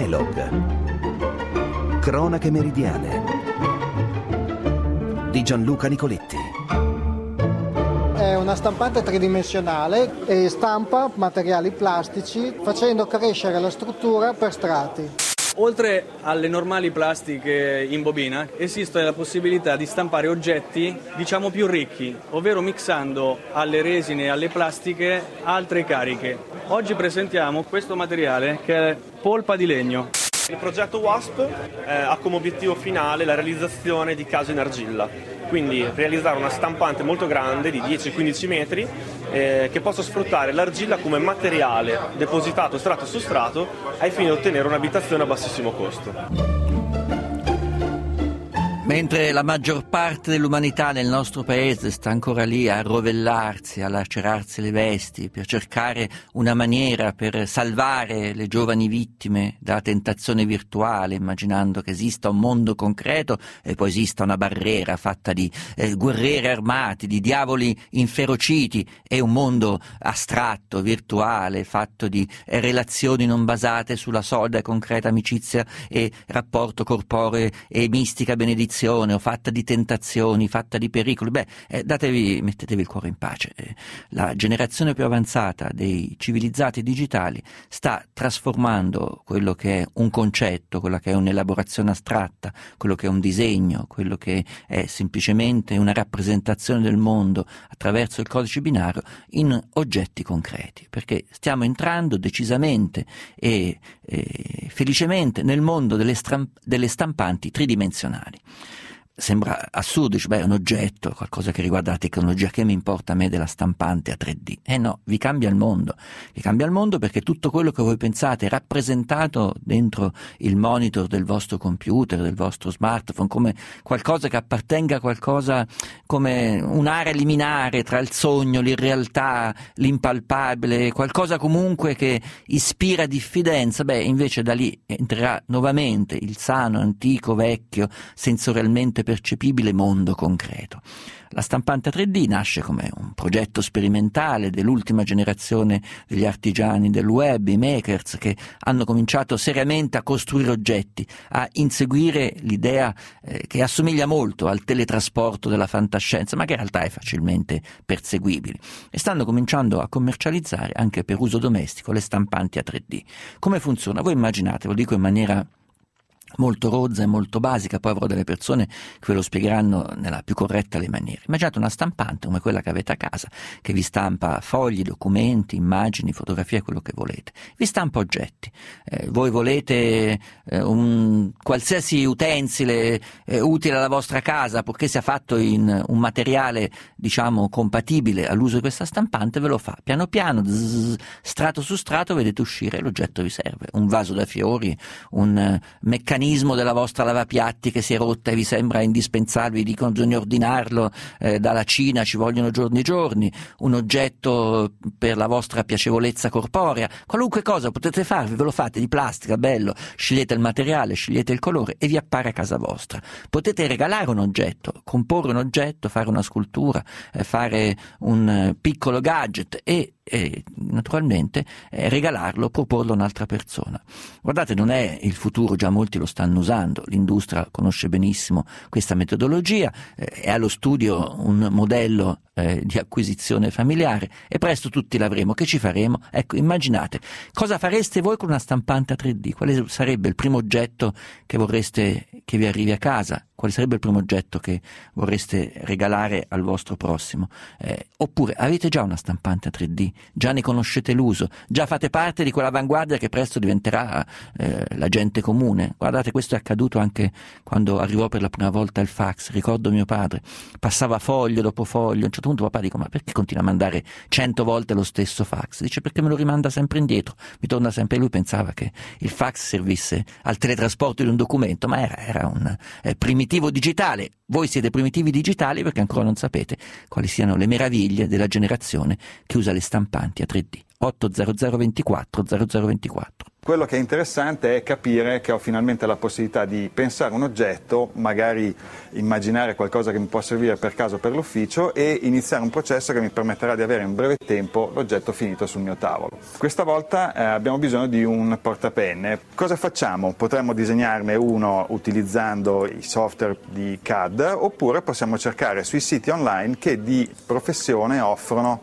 Elog. Cronache meridiane di Gianluca Nicoletti. È una stampante tridimensionale e stampa materiali plastici facendo crescere la struttura per strati. Oltre alle normali plastiche in bobina, esiste la possibilità di stampare oggetti, diciamo, più ricchi, ovvero mixando alle resine e alle plastiche altre cariche. Oggi presentiamo questo materiale che è polpa di legno. Il progetto WASP ha come obiettivo finale la realizzazione di case in argilla, quindi realizzare una stampante molto grande di 10-15 metri che possa sfruttare l'argilla come materiale depositato strato su strato ai fini di ottenere un'abitazione a bassissimo costo. Mentre la maggior parte dell'umanità nel nostro paese sta ancora lì a rovellarsi, a lacerarsi le vesti per cercare una maniera per salvare le giovani vittime dalla tentazione virtuale, immaginando che esista un mondo concreto e poi esista una barriera fatta di guerrieri armati, di diavoli inferociti, e un mondo astratto, virtuale, fatto di relazioni non basate sulla solida e concreta amicizia e rapporto corporeo e mistica benedizione, o fatta di tentazioni, fatta di pericoli. Mettetevi il cuore in pace. La generazione più avanzata dei civilizzati digitali sta trasformando quello che è un concetto, quella che è un'elaborazione astratta, quello che è un disegno, quello che è semplicemente una rappresentazione del mondo attraverso il codice binario, in oggetti concreti, perché stiamo entrando decisamente e felicemente nel mondo delle stampanti tridimensionali. Sembra assurdo, è un oggetto, qualcosa che riguarda la tecnologia, che mi importa a me della stampante a 3D? No, vi cambia il mondo perché tutto quello che voi pensate è rappresentato dentro il monitor del vostro computer, del vostro smartphone, come qualcosa che appartenga a qualcosa, come un'area liminare tra il sogno, l'irrealtà, l'impalpabile, qualcosa comunque che ispira diffidenza. Invece da lì entrerà nuovamente il sano, antico, vecchio, sensorialmente percepibile mondo concreto. La stampante a 3D nasce come un progetto sperimentale dell'ultima generazione degli artigiani del web, i makers, che hanno cominciato seriamente a costruire oggetti, a inseguire l'idea che assomiglia molto al teletrasporto della fantascienza, ma che in realtà è facilmente perseguibile, e stanno cominciando a commercializzare anche per uso domestico le stampanti a 3D. Come funziona? Voi immaginate, lo dico in maniera molto rozza e molto basica, poi avrò delle persone che ve lo spiegheranno nella più corretta delle maniere. Immaginate una stampante come quella che avete a casa, che vi stampa fogli, documenti, immagini, fotografie, quello che volete. Vi stampa oggetti. Voi volete un qualsiasi utensile utile alla vostra casa, purché sia fatto in un materiale, diciamo, compatibile all'uso di questa stampante, ve lo fa. Piano piano, strato su strato, vedete uscire l'oggetto vi serve. Un vaso da fiori, un meccanismo della vostra lavapiatti che si è rotta e vi sembra indispensabile, vi dicono bisogna ordinarlo dalla Cina, ci vogliono giorni e giorni, un oggetto per la vostra piacevolezza corporea, qualunque cosa potete farvi, ve lo fate di plastica, bello, scegliete il materiale, scegliete il colore e vi appare a casa vostra. Potete regalare un oggetto, comporre un oggetto, fare una scultura, fare un piccolo gadget e naturalmente regalarlo, proporlo a un'altra persona. Guardate, non è il futuro, già molti lo stanno usando, l'industria conosce benissimo questa metodologia, è allo studio un modello di acquisizione familiare e presto tutti l'avremo. Che ci faremo? Ecco, immaginate, cosa fareste voi con una stampante a 3D? Quale sarebbe il primo oggetto che vorreste che vi arrivi a casa? Quale sarebbe il primo oggetto che vorreste regalare al vostro prossimo? Oppure avete già una stampante a 3D? Già ne conoscete l'uso? Già fate parte di quell'avanguardia che presto diventerà la gente comune? Guardate, questo è accaduto anche quando arrivò per la prima volta il fax. Ricordo mio padre, passava foglio dopo foglio. A un certo punto papà dico: ma perché continua a mandare 100 volte lo stesso fax? Dice: perché me lo rimanda sempre indietro, mi torna sempre. Lui pensava che il fax servisse al teletrasporto di un documento, ma era un primitivo digitale. Voi siete primitivi digitali perché ancora non sapete quali siano le meraviglie della generazione che usa le stampanti a 3D. 80024 0024. Quello che è interessante è capire che ho finalmente la possibilità di pensare un oggetto, magari immaginare qualcosa che mi può servire per caso per l'ufficio e iniziare un processo che mi permetterà di avere in breve tempo l'oggetto finito sul mio tavolo. Questa volta abbiamo bisogno di un portapenne. Cosa facciamo? Potremmo disegnarne uno utilizzando i software di CAD, oppure possiamo cercare sui siti online che di professione offrono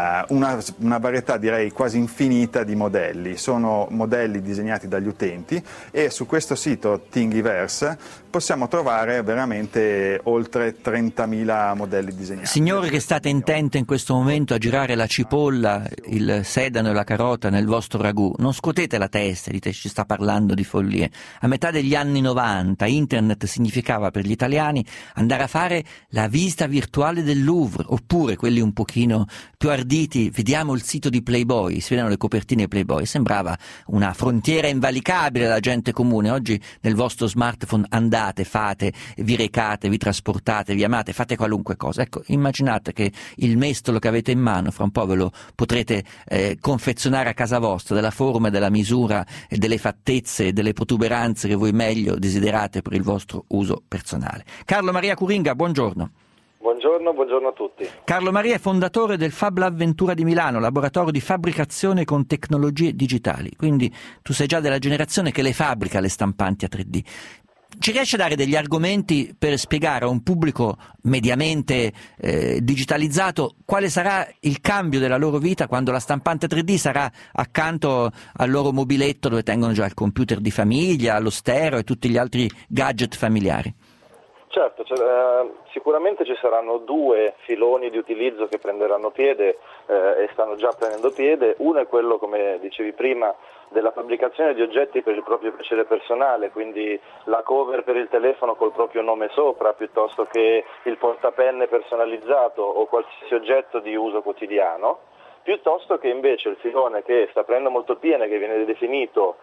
una varietà, direi quasi infinita, di modelli. Sono modelli disegnati dagli utenti e su questo sito Thingiverse possiamo trovare veramente oltre 30.000 modelli disegnati. Signore che state intente in questo momento a girare la cipolla, il sedano e la carota nel vostro ragù, non scuotete la testa, dite ci sta parlando di follie. A metà degli anni 90 internet significava per gli italiani andare a fare la visita virtuale del Louvre, oppure quelli un pochino più arditi, vediamo il sito di Playboy, si vedono le copertine Playboy, sembrava una frontiera invalicabile alla gente comune. Oggi nel vostro smartphone andate, fate, vi recate, vi trasportate, vi amate, fate qualunque cosa. Ecco, immaginate che il mestolo che avete in mano fra un po' ve lo potrete confezionare a casa vostra, della forma, della misura, delle fattezze, delle protuberanze che voi meglio desiderate per il vostro uso personale. Carlo Maria Curinga, buongiorno. Buongiorno a tutti. Carlo Maria è fondatore del Fab Lab Ventura di Milano, laboratorio di fabbricazione con tecnologie digitali. Quindi tu sei già della generazione che le fabbrica le stampanti a 3D. Ci riesci a dare degli argomenti per spiegare a un pubblico mediamente digitalizzato quale sarà il cambio della loro vita quando la stampante 3D sarà accanto al loro mobiletto dove tengono già il computer di famiglia, lo stereo e tutti gli altri gadget familiari? Certo, sicuramente ci saranno due filoni di utilizzo che prenderanno piede e stanno già prendendo piede. Uno è quello, come dicevi prima, della fabbricazione di oggetti per il proprio piacere personale, quindi la cover per il telefono col proprio nome sopra, piuttosto che il portapenne personalizzato o qualsiasi oggetto di uso quotidiano, piuttosto che invece il filone che sta prendendo molto piede, che viene definito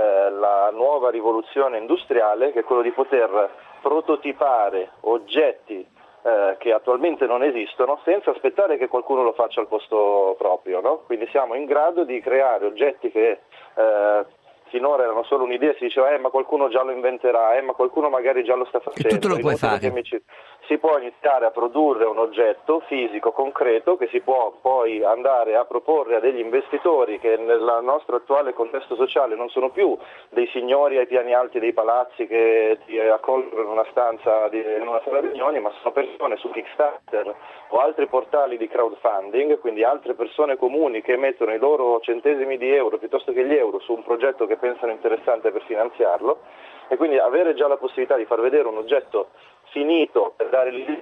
la nuova rivoluzione industriale, che è quello di poter prototipare oggetti che attualmente non esistono senza aspettare che qualcuno lo faccia al posto proprio, no? Quindi siamo in grado di creare oggetti che finora erano solo un'idea, si diceva ma qualcuno già lo inventerà, ma qualcuno magari già lo sta facendo. E tu lo puoi fare. Si può iniziare a produrre un oggetto fisico, concreto, che si può poi andare a proporre a degli investitori che nel nostro attuale contesto sociale non sono più dei signori ai piani alti dei palazzi che ti accolgono in una stanza, in una sala riunioni, ma sono persone su Kickstarter o altri portali di crowdfunding, quindi altre persone comuni che mettono i loro centesimi di euro piuttosto che gli euro su un progetto che pensano interessante per finanziarlo, e quindi avere già la possibilità di far vedere un oggetto finito per dare l'idea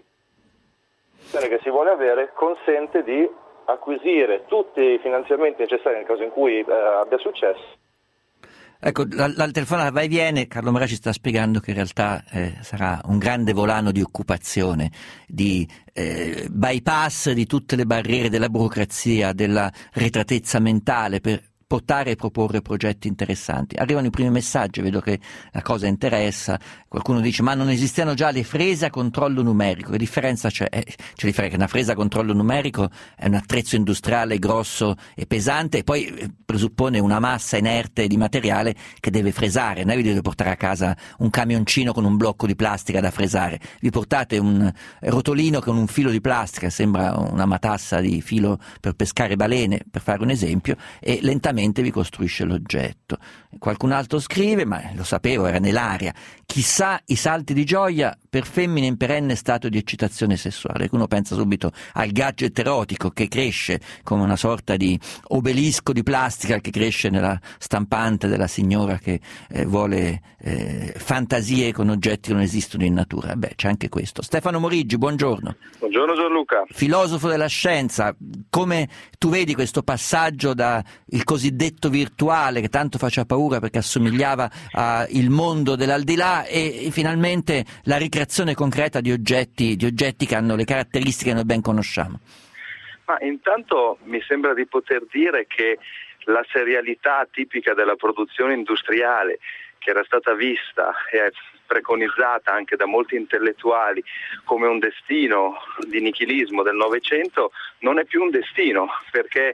che si vuole avere consente di acquisire tutti i finanziamenti necessari nel caso in cui abbia successo. Ecco, la telefonata va e viene. Carlo Maria ci sta spiegando che in realtà sarà un grande volano di occupazione, di bypass di tutte le barriere della burocrazia, della retratezza mentale per portare e proporre progetti interessanti. Arrivano i primi messaggi, vedo che la cosa interessa, qualcuno dice ma non esistono già le frese a controllo numerico, che differenza c'è? C'è differenza che una fresa a controllo numerico è un attrezzo industriale grosso e pesante e poi presuppone una massa inerte di materiale che deve fresare, non è che deve portare a casa un camioncino con un blocco di plastica da fresare, vi portate un rotolino con un filo di plastica, sembra una matassa di filo per pescare balene, per fare un esempio, e lentamente vi costruisce l'oggetto. Qualcun altro scrive, ma lo sapevo, era nell'aria, chissà i salti di gioia per femmine in perenne stato di eccitazione sessuale. Uno pensa subito al gadget erotico che cresce come una sorta di obelisco di plastica che cresce nella stampante della signora che vuole fantasie con oggetti che non esistono in natura. Beh, c'è anche questo. Stefano Moriggi, buongiorno. Buongiorno Gianluca. Filosofo della scienza, come tu vedi questo passaggio da il cosiddetto virtuale che tanto faceva paura perché assomigliava al mondo dell'aldilà e finalmente la ricreazione concreta di oggetti che hanno le caratteristiche che noi ben conosciamo? Ma intanto mi sembra di poter dire che la serialità tipica della produzione industriale, che era stata vista e preconizzata anche da molti intellettuali come un destino di nichilismo del Novecento, non è più un destino, perché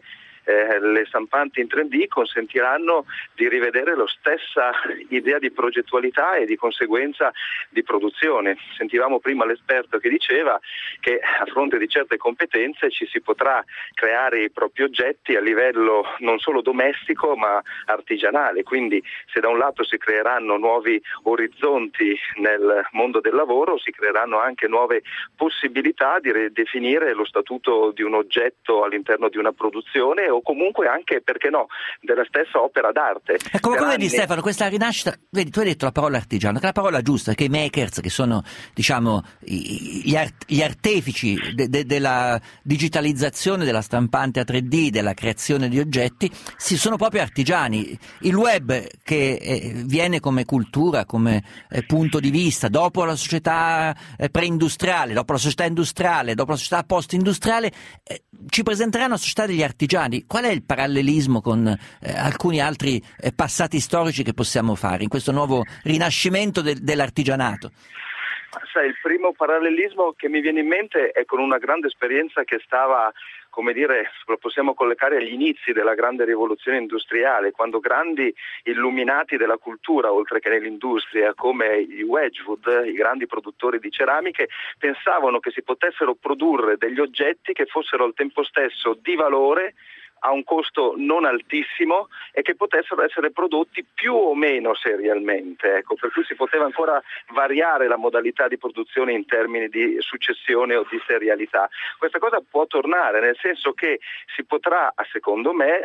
le stampanti in 3D consentiranno di rivedere la stessa idea di progettualità e di conseguenza di produzione. Sentivamo prima l'esperto che diceva che a fronte di certe competenze ci si potrà creare i propri oggetti a livello non solo domestico ma artigianale, quindi se da un lato si creeranno nuovi orizzonti nel mondo del lavoro, si creeranno anche nuove possibilità di ridefinire lo statuto di un oggetto all'interno di una produzione o comunque anche, perché no, della stessa opera d'arte. Ecco, come vedi Stefano, questa rinascita, vedi, tu hai detto la parola artigiano, che è la parola giusta, che i makers, che sono diciamo gli artefici della digitalizzazione, della stampante a 3D, della creazione di oggetti, sono proprio artigiani. Il web che viene come cultura, come punto di vista, dopo la società preindustriale, dopo la società industriale, dopo la società post-industriale, ci presenterà una società degli artigiani. Qual è il parallelismo con alcuni altri passati storici che possiamo fare in questo nuovo rinascimento dell'artigianato? Sai, il primo parallelismo che mi viene in mente è con una grande esperienza che stava, come dire, lo possiamo collegare agli inizi della grande rivoluzione industriale, quando grandi illuminati della cultura, oltre che nell'industria, come i Wedgwood, i grandi produttori di ceramiche, pensavano che si potessero produrre degli oggetti che fossero al tempo stesso di valore, a un costo non altissimo e che potessero essere prodotti più o meno serialmente, ecco, per cui si poteva ancora variare la modalità di produzione in termini di successione o di serialità. Questa cosa può tornare, nel senso che si potrà, secondo me,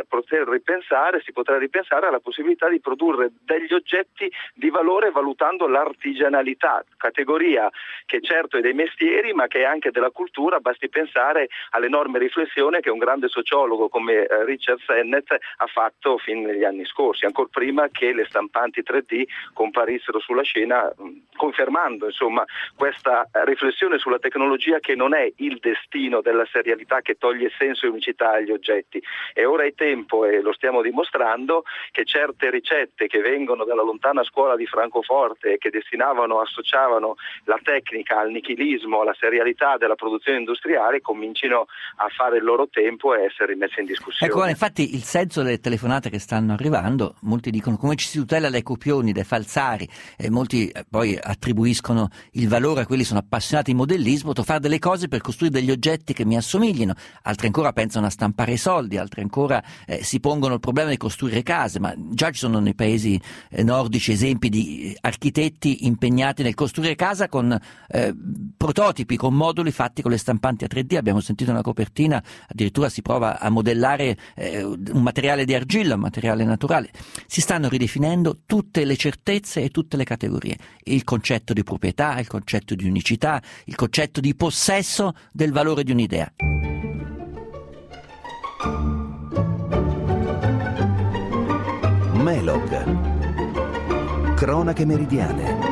si potrà ripensare alla possibilità di produrre degli oggetti di valore valutando l'artigianalità, categoria che certo è dei mestieri ma che è anche della cultura. Basti pensare all'enorme riflessione che un grande sociologo come Richard Sennett ha fatto fin negli anni scorsi, ancora prima che le stampanti 3D comparissero sulla scena, confermando insomma questa riflessione sulla tecnologia che non è il destino della serialità che toglie senso e unicità agli oggetti. E ora è tempo, e lo stiamo dimostrando, che certe ricette che vengono dalla lontana scuola di Francoforte e che associavano la tecnica al nichilismo, alla serialità della produzione industriale, comincino a fare il loro tempo e essere rimesse in discussione. Ecco, infatti il senso delle telefonate che stanno arrivando, molti dicono come ci si tutela dai copioni, dai falsari, e molti poi attribuiscono il valore a quelli che sono appassionati di modellismo, fare delle cose per costruire degli oggetti che mi assomiglino, altri ancora pensano a stampare i soldi, altri ancora si pongono il problema di costruire case, ma già ci sono nei paesi nordici esempi di architetti impegnati nel costruire casa con prototipi, con moduli fatti con le stampanti a 3D. Abbiamo sentito una copertina, addirittura si prova a modellare un materiale di argilla, un materiale naturale. Si stanno ridefinendo tutte le certezze e tutte le categorie, il concetto di proprietà, il concetto di unicità, il concetto di possesso del valore di un'idea. Melog. Cronache meridiane.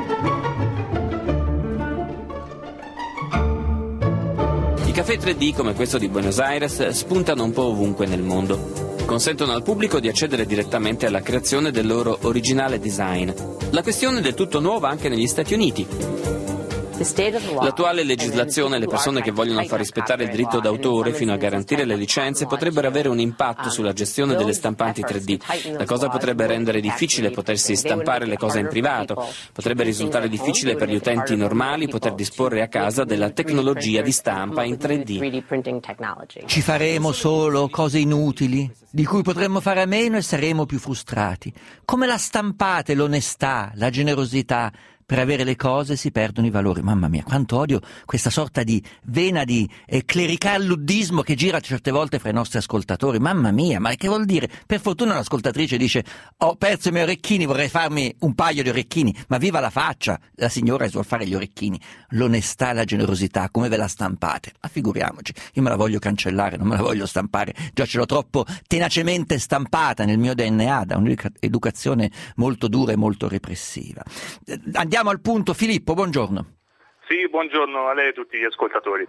I caffè 3D come questo di Buenos Aires spuntano un po' ovunque nel mondo. Consentono al pubblico di accedere direttamente alla creazione del loro originale design. La questione è del tutto nuova anche negli Stati Uniti. L'attuale legislazione e le persone che vogliono far rispettare il diritto d'autore fino a garantire le licenze potrebbero avere un impatto sulla gestione delle stampanti 3D. La cosa potrebbe rendere difficile potersi stampare le cose in privato, potrebbe risultare difficile per gli utenti normali poter disporre a casa della tecnologia di stampa in 3D. Ci faremo solo cose inutili, di cui potremmo fare a meno e saremo più frustrati. Come la stampate, l'onestà, la generosità. Per avere le cose si perdono i valori. Mamma mia, quanto odio questa sorta di vena di clericalluddismo che gira certe volte fra i nostri ascoltatori. Mamma mia, ma che vuol dire? Per fortuna un'ascoltatrice dice: ho perso i miei orecchini, vorrei farmi un paio di orecchini. Ma viva la faccia, la signora suol fare gli orecchini. L'onestà e la generosità, come ve la stampate? Ma figuriamoci, io me la voglio cancellare, non me la voglio stampare. Già ce l'ho troppo tenacemente stampata nel mio DNA da un'educazione molto dura e molto repressiva. Andiamo al punto. Filippo, buongiorno. Sì, buongiorno a lei e a tutti gli ascoltatori.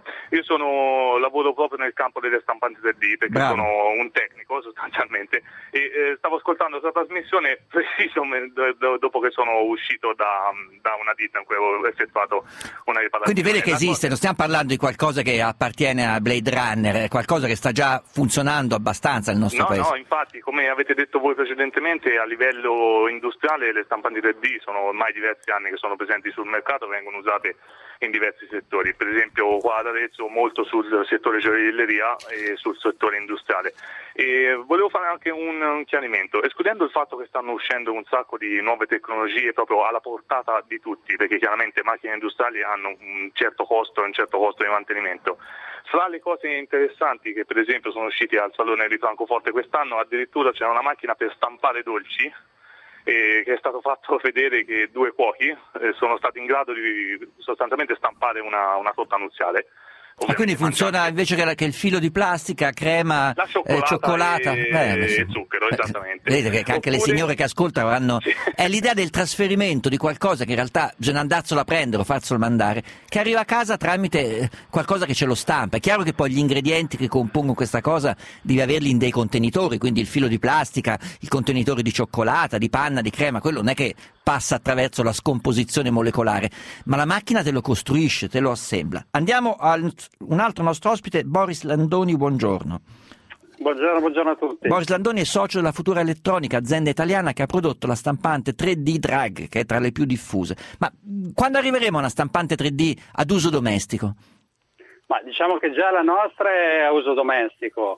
Io lavoro proprio nel campo delle stampanti 3D, perché sono un tecnico sostanzialmente, e stavo ascoltando questa trasmissione preciso dopo che sono uscito da una ditta in cui avevo effettuato una riparazione. Quindi vede che esiste, non stiamo parlando di qualcosa che appartiene a Blade Runner, è qualcosa che sta già funzionando abbastanza nel nostro paese. No, infatti, come avete detto voi precedentemente, a livello industriale le stampanti 3D sono ormai diversi anni che sono presenti sul mercato, vengono usate in diversi settori, per esempio qua ad Arezzo molto sul settore gioielleria e sul settore industriale. E volevo fare anche un chiarimento, escludendo il fatto che stanno uscendo un sacco di nuove tecnologie proprio alla portata di tutti, perché chiaramente macchine industriali hanno un certo costo di mantenimento. Fra le cose interessanti che per esempio sono usciti al Salone di Francoforte quest'anno, addirittura c'era una macchina per stampare dolci, che è stato fatto vedere che 2 cuochi sono stati in grado di sostanzialmente stampare una torta nuziale. Quindi funziona invece che il filo di plastica, crema, cioccolata e zucchero, esattamente. Vedete che anche le signore che ascoltano hanno... Sì. È l'idea del trasferimento di qualcosa che in realtà bisogna andarselo a prendere o farselo mandare, che arriva a casa tramite qualcosa che ce lo stampa. È chiaro che poi gli ingredienti che compongono questa cosa devi averli in dei contenitori, quindi il filo di plastica, i contenitori di cioccolata, di panna, di crema, quello non è che passa attraverso la scomposizione molecolare, ma la macchina te lo costruisce, te lo assembla. Andiamo a un altro nostro ospite, Boris Landoni, buongiorno. Buongiorno a tutti. Boris Landoni è socio della Futura Elettronica, azienda italiana che ha prodotto la stampante 3D Drag, che è tra le più diffuse. Ma quando arriveremo a una stampante 3D ad uso domestico? Ma diciamo che già la nostra è a uso domestico.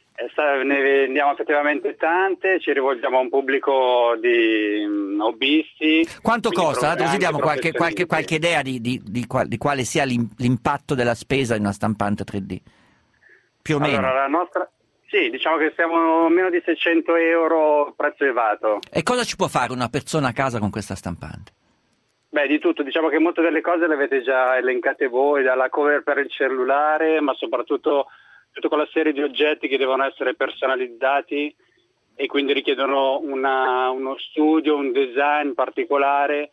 Ne vendiamo effettivamente tante, ci rivolgiamo a un pubblico di hobbisti. Quanto costa? Così diamo qualche idea di quale sia l'impatto della spesa in una stampante 3D? Più o meno. Allora, la nostra... Sì, diciamo che siamo meno di 600 euro prezzo elevato. E cosa ci può fare una persona a casa con questa stampante? Beh, di tutto, diciamo che molte delle cose le avete già elencate voi, dalla cover per il cellulare, ma soprattutto tutta quella serie di oggetti che devono essere personalizzati e quindi richiedono uno studio, un design particolare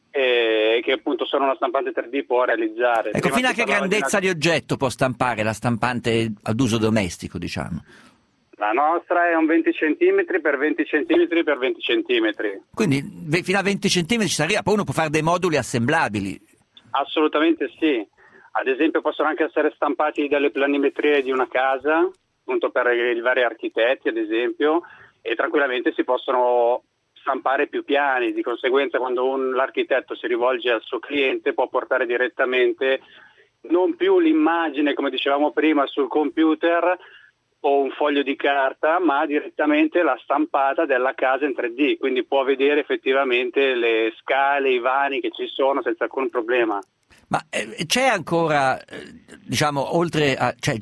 che appunto solo una stampante 3D può realizzare. Ecco, fino a che grandezza di oggetto può stampare la stampante ad uso domestico, diciamo? La nostra è un 20 cm per 20 cm per 20 cm. Quindi fino a 20 cm ci si arriva, poi uno può fare dei moduli assemblabili. Assolutamente sì. Ad esempio possono anche essere stampati delle planimetrie di una casa, appunto per i vari architetti ad esempio, e tranquillamente si possono stampare più piani, di conseguenza quando l'architetto si rivolge al suo cliente può portare direttamente non più l'immagine come dicevamo prima sul computer o un foglio di carta, ma direttamente la stampata della casa in 3D, quindi può vedere effettivamente le scale, i vani che ci sono senza alcun problema. Ma c'è ancora, diciamo, oltre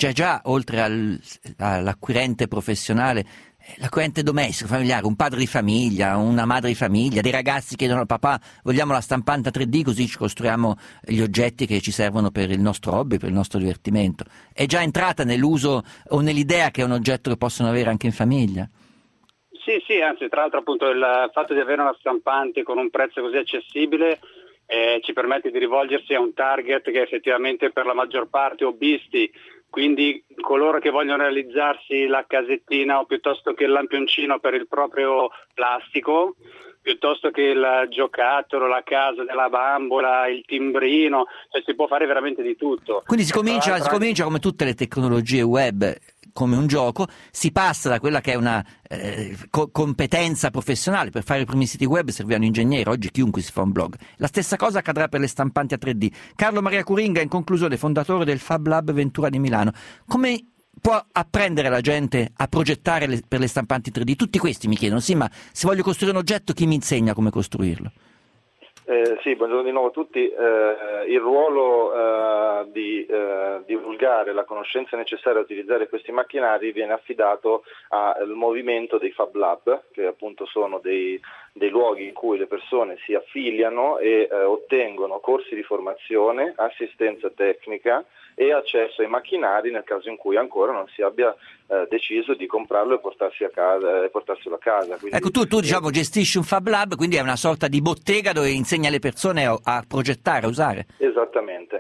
all'acquirente professionale, l'acquirente domestico, familiare, un padre di famiglia, una madre di famiglia, dei ragazzi che chiedono al papà vogliamo la stampante 3D così ci costruiamo gli oggetti che ci servono per il nostro hobby, per il nostro divertimento. È già entrata nell'uso o nell'idea che è un oggetto che possono avere anche in famiglia? Sì, anzi tra l'altro appunto il fatto di avere una stampante con un prezzo così accessibile ci permette di rivolgersi a un target che è effettivamente per la maggior parte hobbisti, quindi coloro che vogliono realizzarsi la casettina o piuttosto che il lampioncino per il proprio plastico, piuttosto che il giocattolo, la casa della bambola, il timbrino, cioè si può fare veramente di tutto. Quindi si comincia come tutte le tecnologie web, come un gioco, si passa da quella che è una competenza professionale. Per fare i primi siti web servivano ingegneri, oggi chiunque si fa un blog. La stessa cosa accadrà per le stampanti a 3D. Carlo Maria Curinga, in conclusione, fondatore del Fab Lab Ventura di Milano. Come può apprendere la gente a progettare per le stampanti 3D? Tutti questi mi chiedono, sì, ma se voglio costruire un oggetto chi mi insegna come costruirlo? Sì, buongiorno di nuovo a tutti. Il ruolo di divulgare la conoscenza necessaria a utilizzare questi macchinari viene affidato al movimento dei Fab Lab, che appunto sono dei luoghi in cui le persone si affiliano e ottengono corsi di formazione, assistenza tecnica e accesso ai macchinari nel caso in cui ancora non si abbia deciso di comprarlo e portarselo a casa. Quindi, ecco, tu diciamo gestisci un Fab Lab, quindi è una sorta di bottega dove insegni alle persone a progettare, a usare. Esattamente.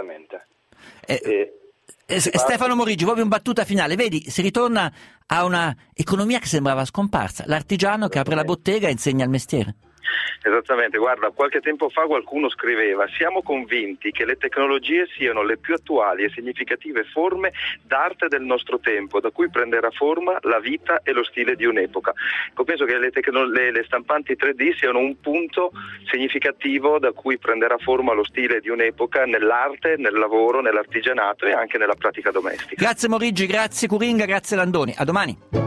Stefano Morigi, proprio in battuta finale, vedi, si ritorna a una economia che sembrava scomparsa, l'artigiano che apre la bottega e insegna il mestiere. Esattamente, guarda, qualche tempo fa qualcuno scriveva: siamo convinti che le tecnologie siano le più attuali e significative forme d'arte del nostro tempo, da cui prenderà forma la vita e lo stile di un'epoca. Penso che le stampanti 3D siano un punto significativo da cui prenderà forma lo stile di un'epoca nell'arte, nel lavoro, nell'artigianato e anche nella pratica domestica. Grazie Morigi, grazie Curinga, grazie Landoni, a domani.